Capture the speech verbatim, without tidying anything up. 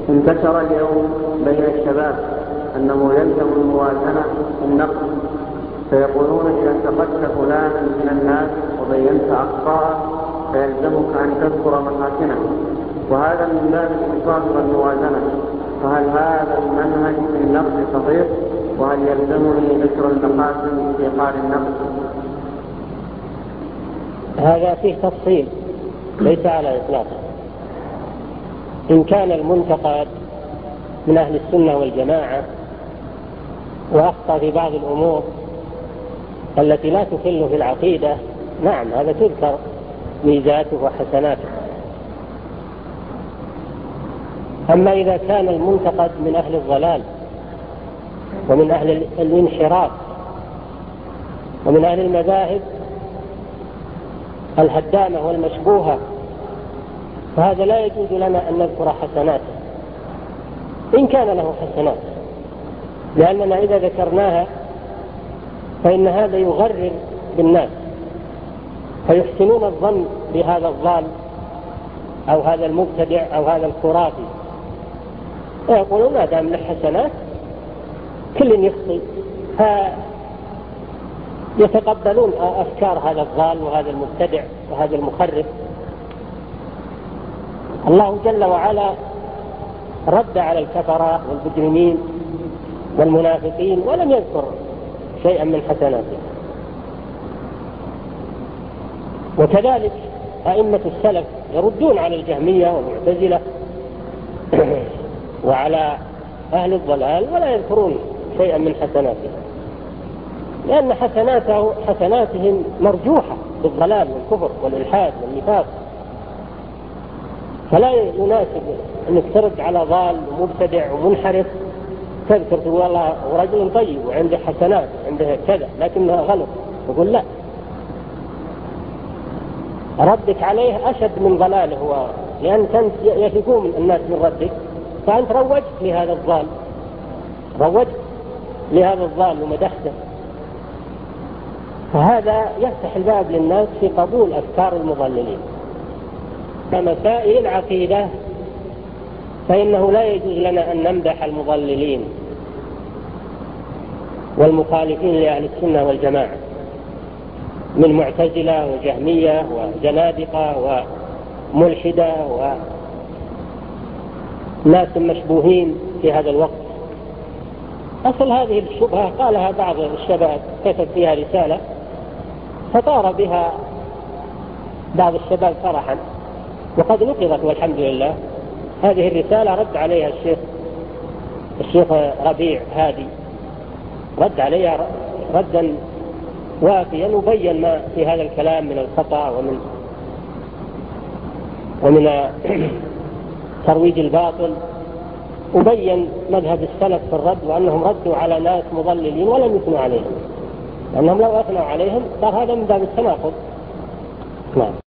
انتشر اليوم بين الشباب أنه يلزم الموازنة في النقد، فيقولون إذا انتقدت فلانا من الناس وبينت أخطاءه فيلزمك أن تذكر محاسنه، وهذا من باب الإنصاف والموازنة. فهل هذا المنهج في النقد صحيح؟ وهل يلزمني ذكر المحاسن في قال النقد؟ هذا فيه تفصيل ليس على إطلاقه. إن كان المنتقد من أهل السنة والجماعة وأخطأ في بعض الأمور التي لا تخل في العقيدة، نعم هذا تذكر ميزاته وحسناته. أما إذا كان المنتقد من أهل الضلال ومن أهل الانحراف ومن أهل المذاهب الهدامة والمشبوهة، فهذا لا يجوز لنا أن نذكر حسناته إن كان له حسنات، لأننا إذا ذكرناها فإن هذا يغرر بالناس فيحسنون الظن بهذا الضال أو هذا المبتدع أو هذا الخرافي، ويقولون ما دام له حسنات كل يخطئ، فيتقبلون أفكار هذا الضال وهذا المبتدع وهذا المخرف. الله جل وعلا رد على الكفرة والمجرمين والمنافقين ولم يذكر شيئا من حسناته. وكذلك أئمة السلف يردون على الجهمية والمعتزلة وعلى أهل الضلال ولا يذكرون شيئا من حسناته، لأن حسناته حسناتهم مرجوحة بالضلال والكفر والإلحاد والنفاق، فلا يناسب أنك ترد على ضال ومبتدع ومنحرف تذكر تقول والله رجل طيب وعنده حسنات عنده كذا لكنها غلط، يقول لا، ردك عليه أشد من ضلاله هو، لأن كنت يثقون الناس من ردك، فأنت روجت لهذا الضال روجت لهذا الضال ومدحته، فهذا يفتح الباب للناس في قبول أفكار المضللين. فمسائل العقيدة فإنه لا يجوز لنا أن نمدح المضللين والمخالفين لأهل السنة والجماعة من معتزلة وجهمية وزنادقة وملحدة وناس مشبوهين في هذا الوقت. أصل هذه الشبهة قالها بعض الشباب، كتب فيها رسالة فطار بها بعض الشباب فرحا وقد نقضت والحمد لله. هذه الرسالة رد عليها الشيخ الشيخ ربيع هادي، رد عليها ردا وافيا وبين ما في هذا الكلام من الخطأ ومن ومن ترويج الباطل، وبين مذهب السلف في الرد وأنهم ردوا على ناس مضللين ولم يثنوا عليهم، لأنهم لو أثنوا عليهم صار هذا من باب التناقض. نعم.